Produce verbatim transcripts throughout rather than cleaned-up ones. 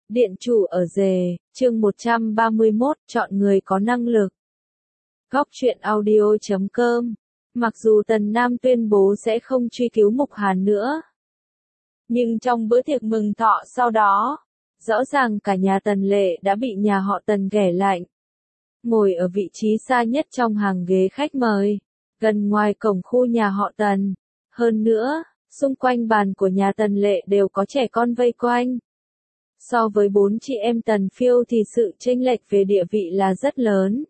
Điện chủ ở rể, chương một trăm ba mươi mốt, chọn người có năng lực. Góc truyện audio chấm com. Mặc dù Tần Nam tuyên bố sẽ không truy cứu Mục Hàn nữa, nhưng trong bữa tiệc mừng thọ sau đó, rõ ràng cả nhà Tần Lệ đã bị nhà họ Tần ghẻ lạnh. Ngồi ở vị trí xa nhất trong hàng ghế khách mời, gần ngoài cổng khu nhà họ Tần. Hơn nữa, xung quanh bàn của nhà Tần Lệ đều có trẻ con vây quanh. So với bốn chị em Tần Phiêu thì sự chênh lệch về địa vị là rất lớn.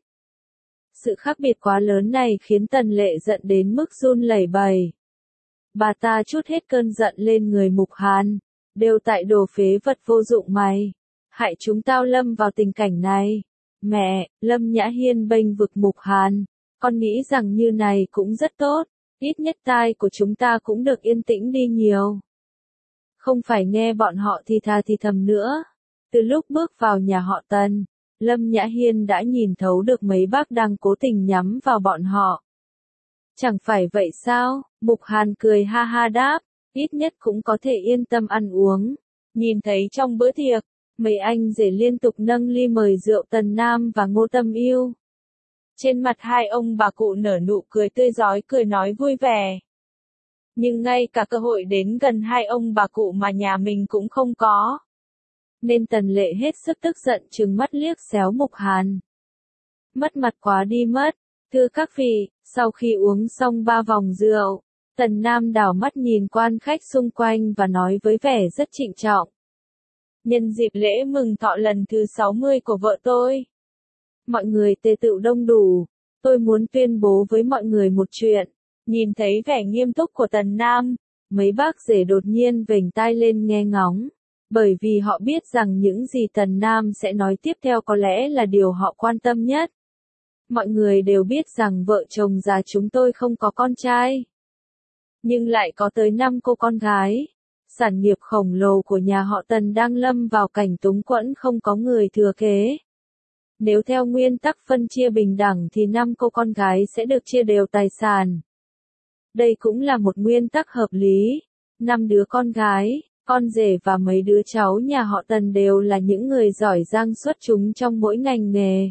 Sự khác biệt quá lớn này khiến Tần Lệ giận đến mức run lẩy bẩy. Bà ta trút hết cơn giận lên người Mục Hàn, đều tại đồ phế vật vô dụng mày, hại chúng tao lâm vào tình cảnh này. Mẹ, Lâm Nhã Hiên bênh vực Mục Hàn, con nghĩ rằng như này cũng rất tốt, ít nhất tai của chúng ta cũng được yên tĩnh đi nhiều. Không phải nghe bọn họ thì thà thì thầm nữa. Từ lúc bước vào nhà họ Tần, Lâm Nhã Hiên đã nhìn thấu được mấy bác đang cố tình nhắm vào bọn họ. Chẳng phải vậy sao? Mục Hàn cười ha ha đáp, ít nhất cũng có thể yên tâm ăn uống. Nhìn thấy trong bữa tiệc, mấy anh rể liên tục nâng ly mời rượu Tần Nam và Ngô Tâm Yêu. Trên mặt hai ông bà cụ nở nụ cười tươi rói, cười nói vui vẻ. Nhưng ngay cả cơ hội đến gần hai ông bà cụ mà nhà mình cũng không có. Nên Tần Lệ hết sức tức giận trừng mắt liếc xéo Mục Hàn. Mất mặt quá đi mất. Thưa các vị, sau khi uống xong ba vòng rượu, Tần Nam đảo mắt nhìn quan khách xung quanh và nói với vẻ rất trịnh trọng. Nhân dịp lễ mừng thọ lần thứ sáu mươi của vợ tôi, mọi người tề tựu đông đủ, tôi muốn tuyên bố với mọi người một chuyện. Nhìn thấy vẻ nghiêm túc của Tần Nam, mấy bác rể đột nhiên vểnh tai lên nghe ngóng, bởi vì họ biết rằng những gì Tần Nam sẽ nói tiếp theo có lẽ là điều họ quan tâm nhất. Mọi người đều biết rằng vợ chồng già chúng tôi không có con trai, nhưng lại có tới năm cô con gái. Sản nghiệp khổng lồ của nhà họ Tần đang lâm vào cảnh túng quẫn, không có người thừa kế. Nếu theo nguyên tắc phân chia bình đẳng thì năm cô con gái sẽ được chia đều tài sản. Đây cũng là một nguyên tắc hợp lý. Năm đứa con gái, con rể và mấy đứa cháu nhà họ Tần đều là những người giỏi giang xuất chúng trong mỗi ngành nghề.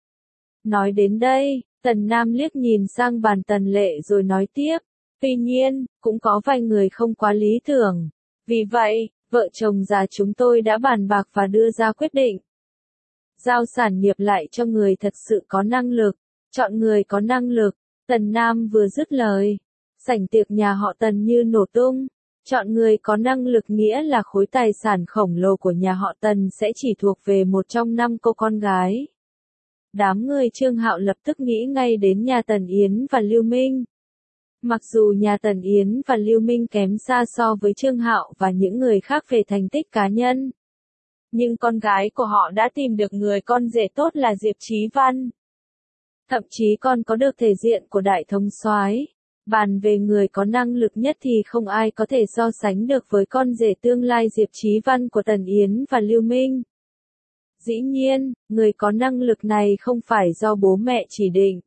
Nói đến đây, Tần Nam liếc nhìn sang bàn Tần Lệ rồi nói tiếp. Tuy nhiên, cũng có vài người không quá lý tưởng. Vì vậy, vợ chồng già chúng tôi đã bàn bạc và đưa ra quyết định. Giao sản nghiệp lại cho người thật sự có năng lực. Chọn người có năng lực. Tần Nam vừa dứt lời, sảnh tiệc nhà họ Tần như nổ tung. Chọn người có năng lực nghĩa là khối tài sản khổng lồ của nhà họ Tần sẽ chỉ thuộc về một trong năm cô con gái. Đám người Trương Hạo lập tức nghĩ ngay đến nhà Tần Yến và Lưu Minh. Mặc dù nhà Tần Yến và Lưu Minh kém xa so với Trương Hạo và những người khác về thành tích cá nhân, nhưng con gái của họ đã tìm được người con rể tốt là Diệp Chí Văn. Thậm chí còn có được thể diện của đại thống soái. Bàn về người có năng lực nhất thì không ai có thể so sánh được với con rể tương lai Diệp Chí Văn của Tần Yến và Lưu Minh. Dĩ nhiên, người có năng lực này không phải do bố mẹ chỉ định,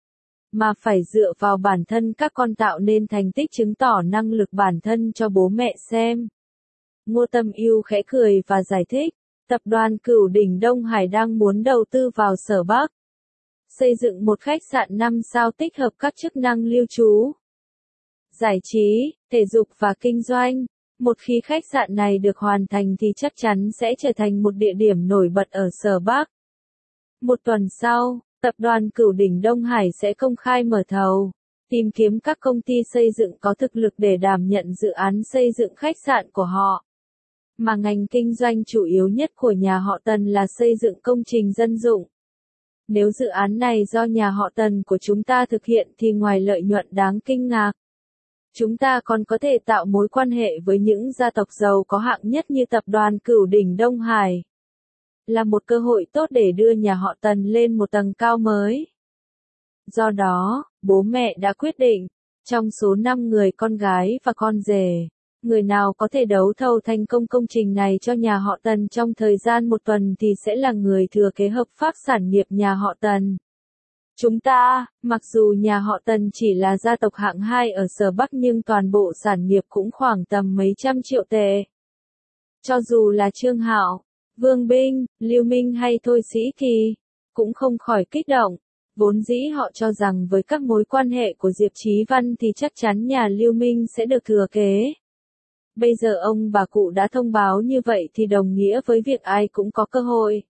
mà phải dựa vào bản thân các con tạo nên thành tích chứng tỏ năng lực bản thân cho bố mẹ xem. Ngô Tâm Yêu khẽ cười và giải thích, tập đoàn Cửu Đỉnh Đông Hải đang muốn đầu tư vào Sở Bắc, xây dựng một khách sạn năm sao tích hợp các chức năng lưu trú, giải trí, thể dục và kinh doanh. Một khi khách sạn này được hoàn thành thì chắc chắn sẽ trở thành một địa điểm nổi bật ở Sở Bắc. Một tuần sau, tập đoàn Cửu Đỉnh Đông Hải sẽ công khai mở thầu, tìm kiếm các công ty xây dựng có thực lực để đảm nhận dự án xây dựng khách sạn của họ. Mà ngành kinh doanh chủ yếu nhất của nhà họ Tần là xây dựng công trình dân dụng. Nếu dự án này do nhà họ Tần của chúng ta thực hiện thì ngoài lợi nhuận đáng kinh ngạc, chúng ta còn có thể tạo mối quan hệ với những gia tộc giàu có hạng nhất như tập đoàn Cửu Đỉnh Đông Hải. Là một cơ hội tốt để đưa nhà họ Tần lên một tầng cao mới. Do đó, bố mẹ đã quyết định, trong số năm người con gái và con rể, người nào có thể đấu thầu thành công công trình này cho nhà họ Tần trong thời gian một tuần thì sẽ là người thừa kế hợp pháp sản nghiệp nhà họ Tần. Chúng ta, mặc dù nhà họ Tần chỉ là gia tộc hạng hai ở Sở Bắc nhưng toàn bộ sản nghiệp cũng khoảng tầm mấy trăm triệu tệ. Cho dù là Trương Hạo, Vương Binh, Lưu Minh hay Thôi Sĩ Kỳ, cũng không khỏi kích động. Vốn dĩ họ cho rằng với các mối quan hệ của Diệp Chí Văn thì chắc chắn nhà Lưu Minh sẽ được thừa kế. Bây giờ ông bà cụ đã thông báo như vậy thì đồng nghĩa với việc ai cũng có cơ hội.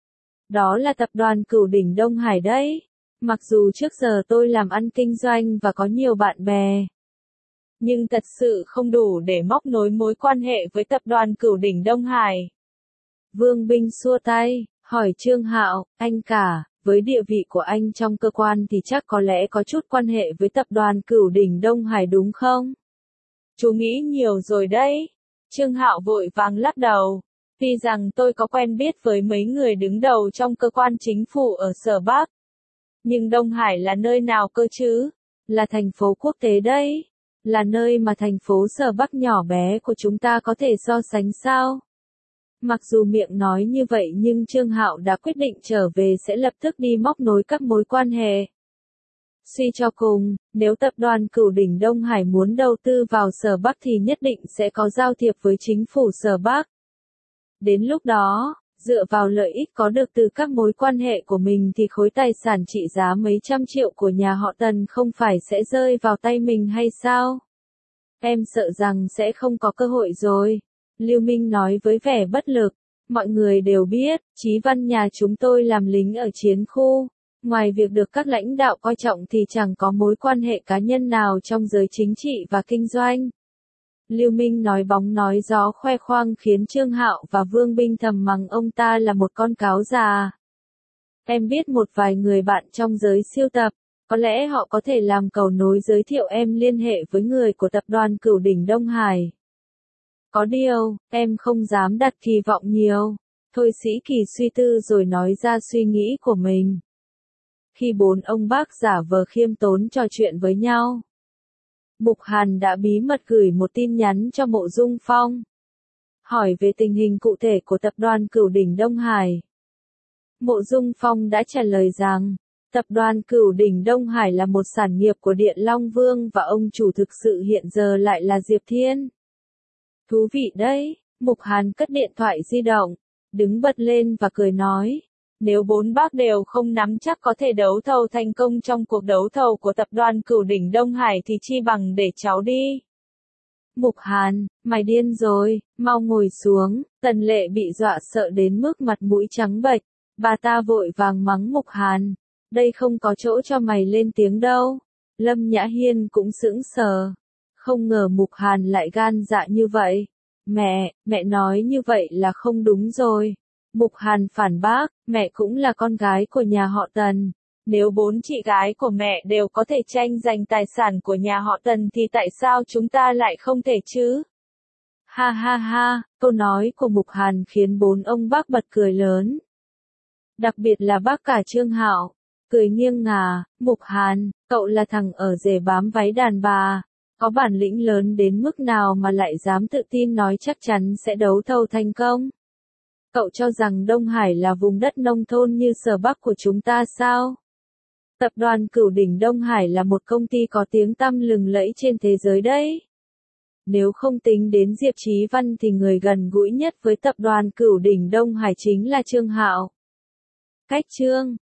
Đó là tập đoàn Cửu Đỉnh Đông Hải đấy. Mặc dù trước giờ tôi làm ăn kinh doanh và có nhiều bạn bè, nhưng thật sự không đủ để móc nối mối quan hệ với tập đoàn Cửu Đỉnh Đông Hải. Vương Binh xua tay, hỏi Trương Hạo, anh cả, với địa vị của anh trong cơ quan thì chắc có lẽ có chút quan hệ với tập đoàn Cửu Đỉnh Đông Hải đúng không? Chú nghĩ nhiều rồi đấy. Trương Hạo vội vàng lắc đầu. Tuy rằng tôi có quen biết với mấy người đứng đầu trong cơ quan chính phủ ở Sở Bắc. Nhưng Đông Hải là nơi nào cơ chứ? Là thành phố quốc tế đấy. Là nơi mà thành phố Sở Bắc nhỏ bé của chúng ta có thể so sánh sao? Mặc dù miệng nói như vậy nhưng Trương Hạo đã quyết định trở về sẽ lập tức đi móc nối các mối quan hệ. Suy cho cùng, nếu tập đoàn Cửu Đỉnh Đông Hải muốn đầu tư vào Sở Bắc thì nhất định sẽ có giao thiệp với chính phủ Sở Bắc. Đến lúc đó, dựa vào lợi ích có được từ các mối quan hệ của mình thì khối tài sản trị giá mấy trăm triệu của nhà họ Tần không phải sẽ rơi vào tay mình hay sao? Em sợ rằng sẽ không có cơ hội rồi. Lưu Minh nói với vẻ bất lực. Mọi người đều biết, Chí Văn nhà chúng tôi làm lính ở chiến khu. Ngoài việc được các lãnh đạo coi trọng thì chẳng có mối quan hệ cá nhân nào trong giới chính trị và kinh doanh. Lưu Minh nói bóng nói gió khoe khoang khiến Trương Hạo và Vương Binh thầm mắng ông ta là một con cáo già. Em biết một vài người bạn trong giới siêu tập, có lẽ họ có thể làm cầu nối giới thiệu em liên hệ với người của tập đoàn Cửu Đỉnh Đông Hải. Có điều, em không dám đặt kỳ vọng nhiều. Thôi Sĩ Kỳ suy tư rồi nói ra suy nghĩ của mình. Khi bốn ông bác giả vờ khiêm tốn trò chuyện với nhau, Mục Hàn đã bí mật gửi một tin nhắn cho Mộ Dung Phong, hỏi về tình hình cụ thể của tập đoàn Cửu Đỉnh Đông Hải. Mộ Dung Phong đã trả lời rằng, tập đoàn Cửu Đỉnh Đông Hải là một sản nghiệp của Điện Long Vương và ông chủ thực sự hiện giờ lại là Diệp Thiên. Thú vị đấy, Mục Hàn cất điện thoại di động, đứng bật lên và cười nói. Nếu bốn bác đều không nắm chắc có thể đấu thầu thành công trong cuộc đấu thầu của tập đoàn Cửu Đỉnh Đông Hải thì chi bằng để cháu đi. Mục Hàn, mày điên rồi, mau ngồi xuống. Tần Lệ bị dọa sợ đến mức mặt mũi trắng bệch. Bà ta vội vàng mắng Mục Hàn. Đây không có chỗ cho mày lên tiếng đâu. Lâm Nhã Hiên cũng sững sờ. Không ngờ Mục Hàn lại gan dạ như vậy. Mẹ, mẹ nói như vậy là không đúng rồi. Mục Hàn phản bác, mẹ cũng là con gái của nhà họ Tần. Nếu bốn chị gái của mẹ đều có thể tranh giành tài sản của nhà họ Tần thì tại sao chúng ta lại không thể chứ? Ha ha ha, câu nói của Mục Hàn khiến bốn ông bác bật cười lớn. Đặc biệt là bác cả Trương Hạo, cười nghiêng ngả. Mục Hàn, cậu là thằng ở rể bám váy đàn bà. Có bản lĩnh lớn đến mức nào mà lại dám tự tin nói chắc chắn sẽ đấu thầu thành công? Cậu cho rằng Đông Hải là vùng đất nông thôn như Sở Bắc của chúng ta sao? Tập đoàn Cửu Đỉnh Đông Hải là một công ty có tiếng tăm lừng lẫy trên thế giới đấy. Nếu không tính đến Diệp Chí Văn thì người gần gũi nhất với tập đoàn Cửu Đỉnh Đông Hải chính là Trương Hạo. Cách Trương